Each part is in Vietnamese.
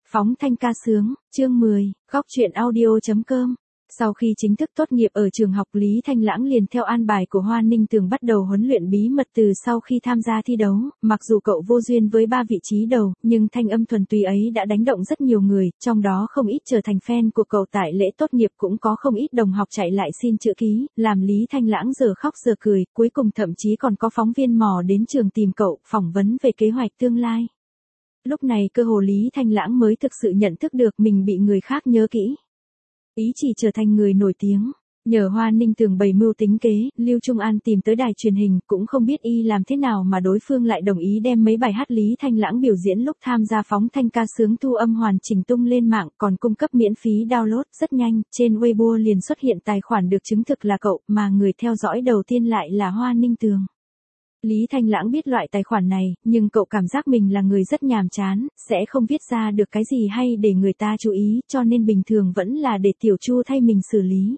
Phóng thanh ca sướng, chương 10, góc truyện audio.com. Sau khi chính thức tốt nghiệp ở trường học, Lý Thanh Lãng liền theo an bài của Hoa Ninh Tường bắt đầu huấn luyện bí mật từ sau khi tham gia thi đấu. Mặc dù cậu vô duyên với 3 vị trí đầu, nhưng thanh âm thuần túy ấy đã đánh động rất nhiều người, trong đó không ít trở thành fan của cậu. Tại lễ tốt nghiệp cũng có không ít đồng học chạy lại xin chữ ký, làm Lý Thanh Lãng giờ khóc giờ cười, cuối cùng thậm chí còn có phóng viên mò đến trường tìm cậu, phỏng vấn về kế hoạch tương lai. Lúc này cơ hồ Lý Thanh Lãng mới thực sự nhận thức được mình bị người khác nhớ kỹ. Ý chỉ trở thành người nổi tiếng. Nhờ Hoa Ninh Tường bày mưu tính kế, Lưu Trung An tìm tới đài truyền hình, cũng không biết y làm thế nào mà đối phương lại đồng ý đem mấy bài hát Lý Thanh Lãng biểu diễn lúc tham gia phóng thanh ca sướng thu âm hoàn chỉnh tung lên mạng, còn cung cấp miễn phí download. Rất nhanh, trên Weibo liền xuất hiện tài khoản được chứng thực là cậu, mà người theo dõi đầu tiên lại là Hoa Ninh Tường. Lý Thanh Lãng biết loại tài khoản này, nhưng cậu cảm giác mình là người rất nhàm chán, sẽ không viết ra được cái gì hay để người ta chú ý, cho nên bình thường vẫn là để Tiểu Chu thay mình xử lý.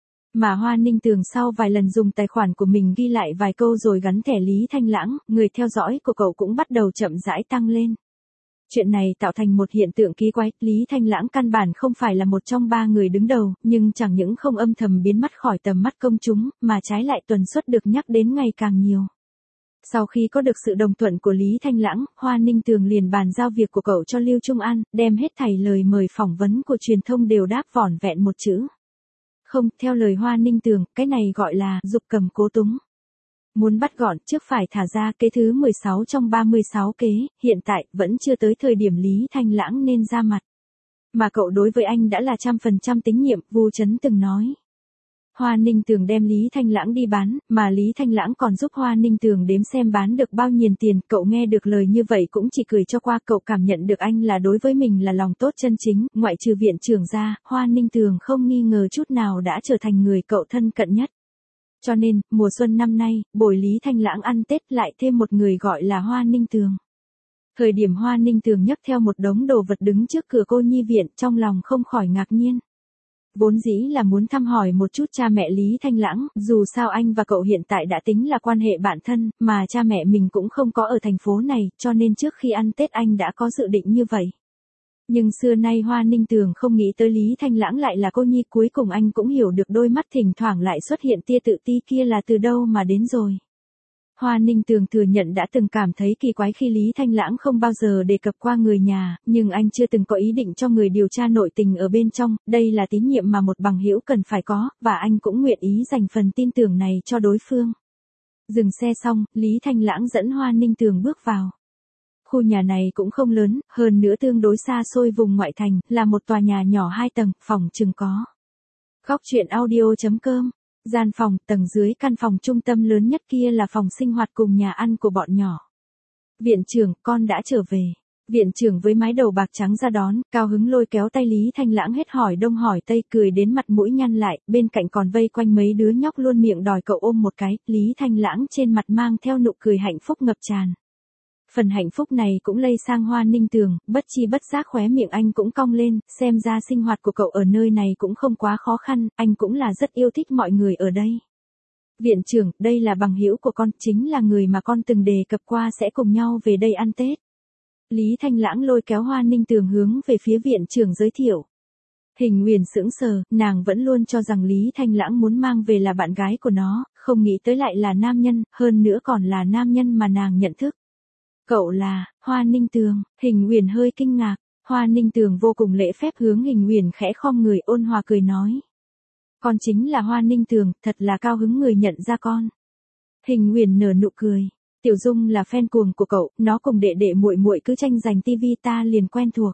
Mà Hoa Ninh Tường sau vài lần dùng tài khoản của mình ghi lại vài câu rồi gắn thẻ Lý Thanh Lãng, người theo dõi của cậu cũng bắt đầu chậm rãi tăng lên. Chuyện này tạo thành một hiện tượng kỳ quái, Lý Thanh Lãng căn bản không phải là một trong 3 người đứng đầu, nhưng chẳng những không âm thầm biến mất khỏi tầm mắt công chúng, mà trái lại tần suất được nhắc đến ngày càng nhiều. Sau khi có được sự đồng thuận của Lý Thanh Lãng, Hoa Ninh Tường liền bàn giao việc của cậu cho Lưu Trung An, đem hết thảy lời mời phỏng vấn của truyền thông đều đáp vỏn vẹn một chữ. Không, theo lời Hoa Ninh Tường, cái này gọi là giục cầm cố túng. Muốn bắt gọn trước phải thả ra. Kế thứ 16 trong 36 kế, hiện tại vẫn chưa tới thời điểm Lý Thanh Lãng nên ra mặt. Mà cậu đối với anh đã là 100% tín nhiệm, Vu Chấn từng nói. Hoa Ninh Tường đem Lý Thanh Lãng đi bán, mà Lý Thanh Lãng còn giúp Hoa Ninh Tường đếm xem bán được bao nhiêu tiền. Cậu nghe được lời như vậy cũng chỉ cười cho qua, cậu cảm nhận được anh là đối với mình là lòng tốt chân chính, ngoại trừ viện trưởng ra, Hoa Ninh Tường không nghi ngờ chút nào đã trở thành người cậu thân cận nhất. Cho nên, mùa xuân năm nay, bồi Lý Thanh Lãng ăn Tết lại thêm một người gọi là Hoa Ninh Tường. Thời điểm Hoa Ninh Tường nhấc theo một đống đồ vật đứng trước cửa cô nhi viện, trong lòng không khỏi ngạc nhiên. Vốn dĩ là muốn thăm hỏi một chút cha mẹ Lý Thanh Lãng, dù sao anh và cậu hiện tại đã tính là quan hệ bạn thân, mà cha mẹ mình cũng không có ở thành phố này, cho nên trước khi ăn Tết anh đã có dự định như vậy. Nhưng xưa nay Hoa Ninh Tường không nghĩ tới Lý Thanh Lãng lại là cô nhi, cuối cùng anh cũng hiểu được đôi mắt thỉnh thoảng lại xuất hiện tia tự ti kia là từ đâu mà đến rồi. Hoa Ninh Tường thừa nhận đã từng cảm thấy kỳ quái khi Lý Thanh Lãng không bao giờ đề cập qua người nhà, nhưng anh chưa từng có ý định cho người điều tra nội tình ở bên trong, đây là tín nhiệm mà một bằng hữu cần phải có, và anh cũng nguyện ý dành phần tin tưởng này cho đối phương. Dừng xe xong, Lý Thanh Lãng dẫn Hoa Ninh Tường bước vào. Khu nhà này cũng không lớn, hơn nữa tương đối xa xôi vùng ngoại thành, là một tòa nhà nhỏ 2 tầng, phòng chừng có. Góc truyện audio.com. Gian phòng, tầng dưới căn phòng trung tâm lớn nhất kia là phòng sinh hoạt cùng nhà ăn của bọn nhỏ. Viện trưởng, con đã trở về. Viện trưởng với mái đầu bạc trắng ra đón, cao hứng lôi kéo tay Lý Thanh Lãng hết hỏi đông hỏi tây, cười đến mặt mũi nhăn lại, bên cạnh còn vây quanh mấy đứa nhóc luôn miệng đòi cậu ôm một cái. Lý Thanh Lãng trên mặt mang theo nụ cười hạnh phúc ngập tràn. Phần hạnh phúc này cũng lây sang Hoa Ninh Tường, bất chi bất giác khóe miệng anh cũng cong lên, xem ra sinh hoạt của cậu ở nơi này cũng không quá khó khăn, anh cũng là rất yêu thích mọi người ở đây. Viện trưởng, đây là bằng hữu của con, chính là người mà con từng đề cập qua sẽ cùng nhau về đây ăn Tết. Lý Thanh Lãng lôi kéo Hoa Ninh Tường hướng về phía viện trưởng giới thiệu. Hình Nguyền sững sờ, nàng vẫn luôn cho rằng Lý Thanh Lãng muốn mang về là bạn gái của nó, không nghĩ tới lại là nam nhân, hơn nữa còn là nam nhân mà nàng nhận thức. Cậu là, Hoa Ninh Tường. Hình Nguyền hơi kinh ngạc, Hoa Ninh Tường vô cùng lễ phép hướng Hình Nguyền khẽ khom người, ôn hòa cười nói. Con chính là Hoa Ninh Tường, thật là cao hứng người nhận ra con. Hình Nguyền nở nụ cười. Tiểu Dung là fan cuồng của cậu, nó cùng đệ đệ muội muội cứ tranh giành tivi ta liền quen thuộc.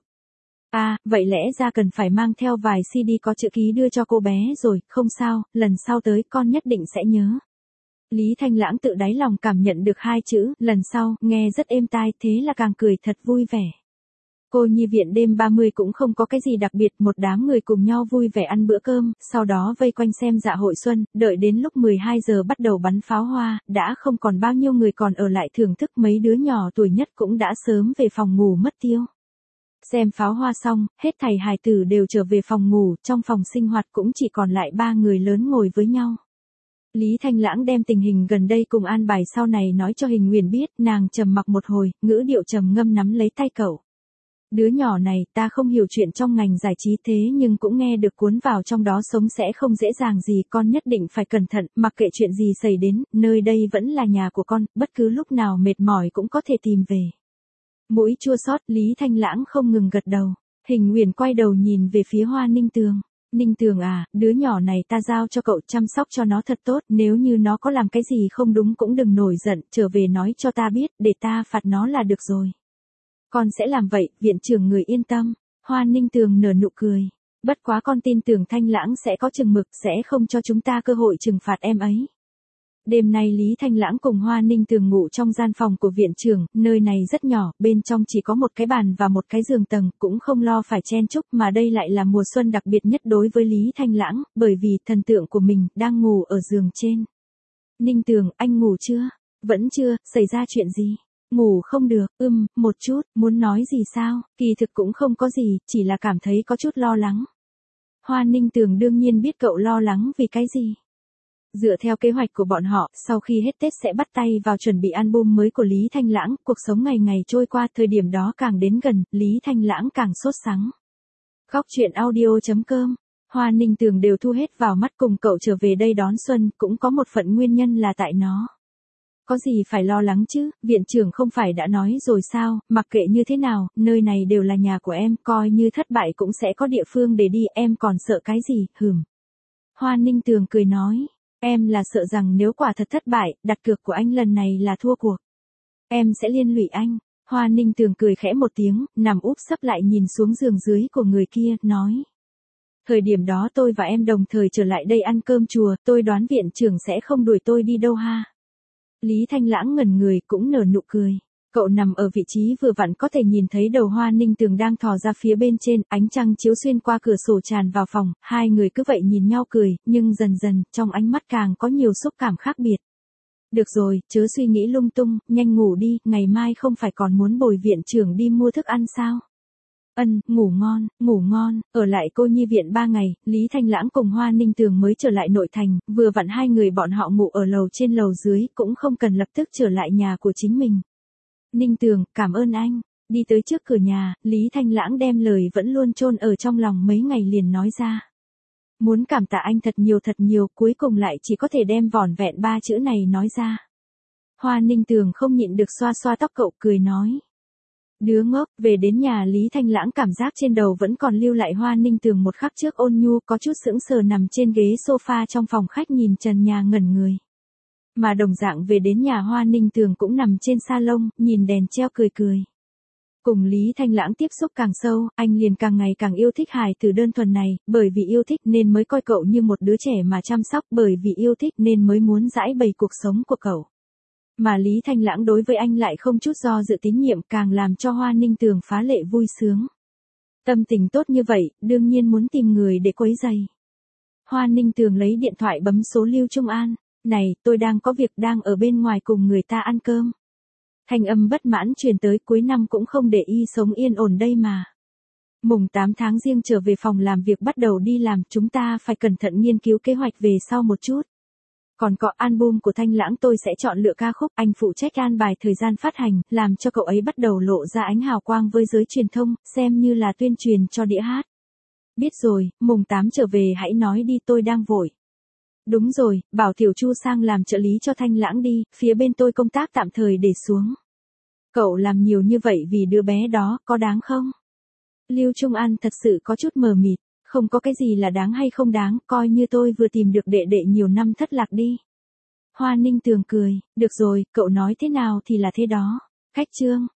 À, vậy lẽ ra cần phải mang theo vài CD có chữ ký đưa cho cô bé rồi, không sao, lần sau tới con nhất định sẽ nhớ. Lý Thanh Lãng tự đáy lòng cảm nhận được 2 chữ, lần sau, nghe rất êm tai, thế là càng cười thật vui vẻ. Cô nhi viện đêm 30 cũng không có cái gì đặc biệt, một đám người cùng nhau vui vẻ ăn bữa cơm, sau đó vây quanh xem dạ hội xuân, đợi đến lúc 12 giờ bắt đầu bắn pháo hoa, đã không còn bao nhiêu người còn ở lại thưởng thức, mấy đứa nhỏ tuổi nhất cũng đã sớm về phòng ngủ mất tiêu. Xem pháo hoa xong, hết thảy hài tử đều trở về phòng ngủ, trong phòng sinh hoạt cũng chỉ còn lại 3 người lớn ngồi với nhau. Lý Thanh Lãng đem tình hình gần đây cùng an bài sau này nói cho Hình Nguyền biết, nàng trầm mặc một hồi, ngữ điệu trầm ngâm nắm lấy tay cậu. Đứa nhỏ này ta không hiểu chuyện trong ngành giải trí thế nhưng cũng nghe được cuốn vào trong đó sống sẽ không dễ dàng gì, con nhất định phải cẩn thận, mặc kệ chuyện gì xảy đến, nơi đây vẫn là nhà của con, bất cứ lúc nào mệt mỏi cũng có thể tìm về. Mũi chua xót, Lý Thanh Lãng không ngừng gật đầu. Hình Uyển quay đầu nhìn về phía Hoa Ninh Tường. Ninh Tường à, đứa nhỏ này ta giao cho cậu chăm sóc cho nó thật tốt, nếu như nó có làm cái gì không đúng cũng đừng nổi giận, trở về nói cho ta biết, để ta phạt nó là được rồi. Con sẽ làm vậy, viện trưởng người yên tâm. Hoa Ninh Tường nở nụ cười. Bất quá con tin tưởng Thanh Lãng sẽ có chừng mực, sẽ không cho chúng ta cơ hội trừng phạt em ấy. Đêm nay Lý Thanh Lãng cùng Hoa Ninh Tường ngủ trong gian phòng của viện trưởng, nơi này rất nhỏ, bên trong chỉ có một cái bàn và một cái giường tầng, cũng không lo phải chen chúc, mà đây lại là mùa xuân đặc biệt nhất đối với Lý Thanh Lãng, bởi vì thần tượng của mình đang ngủ ở giường trên. Ninh Tường, anh ngủ chưa? Vẫn chưa, xảy ra chuyện gì? Ngủ không được, một chút, muốn nói gì sao? Kỳ thực cũng không có gì, chỉ là cảm thấy có chút lo lắng. Hoa Ninh Tường đương nhiên biết cậu lo lắng vì cái gì. Dựa theo kế hoạch của bọn họ, sau khi hết Tết sẽ bắt tay vào chuẩn bị album mới của Lý Thanh Lãng, cuộc sống ngày ngày trôi qua, thời điểm đó càng đến gần, Lý Thanh Lãng càng sốt sắng. Góc truyện audio.com, Hoa Ninh Tường đều thu hết vào mắt, cùng cậu trở về đây đón xuân, cũng có một phận nguyên nhân là tại nó. Có gì phải lo lắng chứ, viện trưởng không phải đã nói rồi sao, mặc kệ như thế nào, nơi này đều là nhà của em, coi như thất bại cũng sẽ có địa phương để đi, em còn sợ cái gì, Hoa Ninh Tường cười nói. Em là sợ rằng nếu quả thật thất bại, đặt cược của anh lần này là thua cuộc. Em sẽ liên lụy anh. Hoa Ninh Tường cười khẽ một tiếng, nằm úp sấp lại nhìn xuống giường dưới của người kia, nói. Thời điểm đó tôi và em đồng thời trở lại đây ăn cơm chùa, tôi đoán viện trưởng sẽ không đuổi tôi đi đâu ha. Lý Thanh Lãng ngẩn người cũng nở nụ cười. Cậu nằm ở vị trí vừa vặn có thể nhìn thấy đầu Hoa Ninh Tường đang thò ra phía bên trên, ánh trăng chiếu xuyên qua cửa sổ tràn vào phòng, hai người cứ vậy nhìn nhau cười, nhưng dần dần, trong ánh mắt càng có nhiều xúc cảm khác biệt. Được rồi, chớ suy nghĩ lung tung, nhanh ngủ đi, ngày mai không phải còn muốn bồi viện trưởng đi mua thức ăn sao? Ngủ ngon, ở lại cô nhi viện 3 ngày, Lý Thanh Lãng cùng Hoa Ninh Tường mới trở lại nội thành, vừa vặn hai người bọn họ ngủ ở lầu trên lầu dưới, cũng không cần lập tức trở lại nhà của chính mình. Ninh Tường, cảm ơn anh. Đi tới trước cửa nhà, Lý Thanh Lãng đem lời vẫn luôn chôn ở trong lòng mấy ngày liền nói ra. Muốn cảm tạ anh thật nhiều, cuối cùng lại chỉ có thể đem vỏn vẹn 3 chữ này nói ra. Hoa Ninh Tường không nhịn được xoa xoa tóc cậu, cười nói. Đứa ngốc, về đến nhà Lý Thanh Lãng cảm giác trên đầu vẫn còn lưu lại Hoa Ninh Tường một khắc trước ôn nhu, có chút sững sờ nằm trên ghế sofa trong phòng khách nhìn trần nhà ngẩn người. Mà đồng dạng về đến nhà Hoa Ninh Tường cũng nằm trên salon, nhìn đèn treo cười cười. Cùng Lý Thanh Lãng tiếp xúc càng sâu, anh liền càng ngày càng yêu thích hài tử đơn thuần này, bởi vì yêu thích nên mới coi cậu như một đứa trẻ mà chăm sóc, bởi vì yêu thích nên mới muốn giãi bày cuộc sống của cậu. Mà Lý Thanh Lãng đối với anh lại không chút do dự tín nhiệm, càng làm cho Hoa Ninh Tường phá lệ vui sướng. Tâm tình tốt như vậy, đương nhiên muốn tìm người để quấy rầy. Hoa Ninh Tường lấy điện thoại bấm số Lưu Trung An. Này, tôi đang có việc, đang ở bên ngoài cùng người ta ăn cơm. Thanh âm bất mãn truyền tới, cuối năm cũng không để y sống yên ổn đây mà. Mùng 8 tháng Giêng trở về phòng làm việc bắt đầu đi làm, chúng ta phải cẩn thận nghiên cứu kế hoạch về sau một chút. Còn có album của Thanh Lãng tôi sẽ chọn lựa ca khúc, anh phụ trách an bài thời gian phát hành, làm cho cậu ấy bắt đầu lộ ra ánh hào quang với giới truyền thông, xem như là tuyên truyền cho đĩa hát. Biết rồi, mùng 8 trở về hãy nói đi, tôi đang vội. Đúng rồi, bảo Tiểu Chu sang làm trợ lý cho Thanh Lãng đi, phía bên tôi công tác tạm thời để xuống. Cậu làm nhiều như vậy vì đứa bé đó, có đáng không? Lưu Trung An thật sự có chút mờ mịt, không có cái gì là đáng hay không đáng, coi như tôi vừa tìm được đệ đệ nhiều năm thất lạc đi. Hoa Ninh Tường cười, được rồi, cậu nói thế nào thì là thế đó. Khách trương,